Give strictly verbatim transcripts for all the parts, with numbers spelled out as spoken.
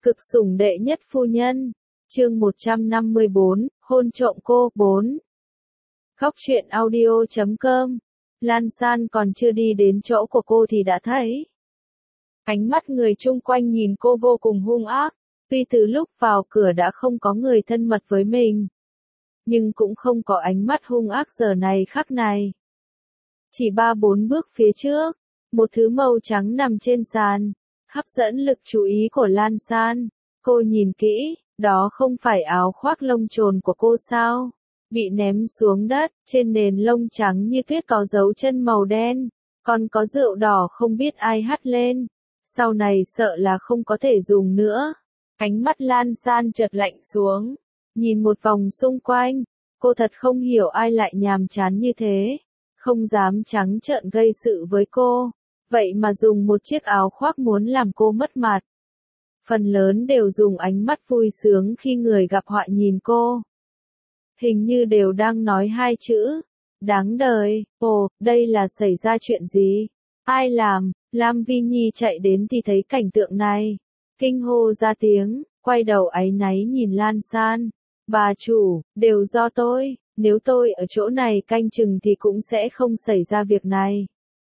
Cực sủng đệ nhất phu nhân. Chương một trăm năm mươi bốn, hôn trộm cô, bốn. Khóc chuyện audio chấm com. Lan San còn chưa đi đến chỗ của cô thì đã thấy. Ánh mắt người chung quanh nhìn cô vô cùng hung ác, tuy từ lúc vào cửa đã không có người thân mật với mình. Nhưng cũng không có ánh mắt hung ác giờ này khắc này. Chỉ ba bốn bước phía trước, một thứ màu trắng nằm trên sàn, hấp dẫn lực chú ý của Lan San. Cô nhìn kỹ, đó không phải áo khoác lông trồn của cô sao? Bị ném xuống đất, trên nền lông trắng như tuyết có dấu chân màu đen, còn có rượu đỏ không biết ai hắt lên. Sau này sợ là không có thể dùng nữa. Ánh mắt Lan San chợt lạnh xuống, nhìn một vòng xung quanh, cô thật không hiểu ai lại nhàm chán như thế, không dám trắng trợn gây sự với cô, vậy mà dùng một chiếc áo khoác muốn làm cô mất mặt. Phần lớn đều dùng ánh mắt vui sướng khi người gặp họa nhìn cô. Hình như đều đang nói hai chữ, đáng đời. Ồ, đây là xảy ra chuyện gì? Ai làm? Lam Vi Nhi chạy đến thì thấy cảnh tượng này, kinh hô ra tiếng, quay đầu áy náy nhìn Lan San. Bà chủ, đều do tôi, nếu tôi ở chỗ này canh chừng thì cũng sẽ không xảy ra việc này.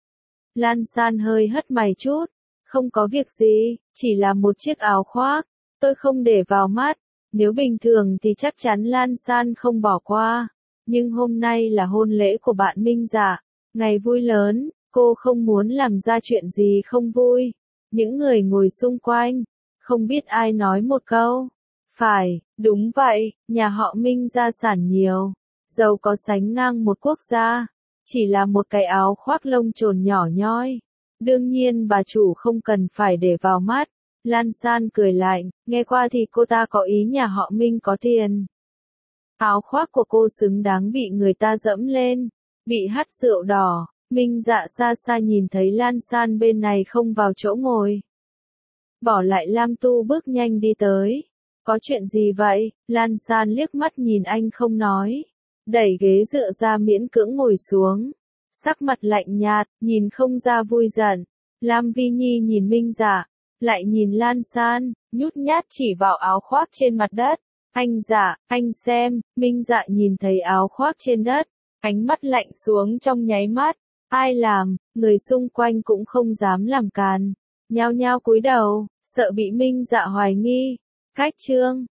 Lan San hơi hất mày chút, không có việc gì, chỉ là một chiếc áo khoác, tôi không để vào mắt, nếu bình thường thì chắc chắn Lan San không bỏ qua, nhưng hôm nay là hôn lễ của bạn Minh Dạ, ngày vui lớn, cô không muốn làm ra chuyện gì không vui. Những người ngồi xung quanh, không biết ai nói một câu. Phải, đúng vậy, nhà họ Minh gia sản nhiều, giàu có sánh ngang một quốc gia, chỉ là một cái áo khoác lông trồn nhỏ nhoi. Đương nhiên bà chủ không cần phải để vào mắt. Lan San cười lạnh, nghe qua thì cô ta có ý nhà họ Minh có tiền. Áo khoác của cô xứng đáng bị người ta dẫm lên, bị hắt rượu đỏ. Minh Dạ xa xa nhìn thấy Lan San bên này không vào chỗ ngồi. Bỏ lại Lam Tu bước nhanh đi tới. Có chuyện gì vậy? Lan San liếc mắt nhìn anh không nói. Đẩy ghế dựa ra miễn cưỡng ngồi xuống. Sắc mặt lạnh nhạt, nhìn không ra vui giận. Lam Vi Nhi nhìn Minh Dạ, lại nhìn Lan San, nhút nhát chỉ vào áo khoác trên mặt đất. Anh Dạ, anh xem. Minh Dạ nhìn thấy áo khoác trên đất, ánh mắt lạnh xuống trong nháy mắt. Ai làm? Người xung quanh cũng không dám làm càn, nhao nhao cúi đầu, sợ bị Minh Dạ hoài nghi. Cách chương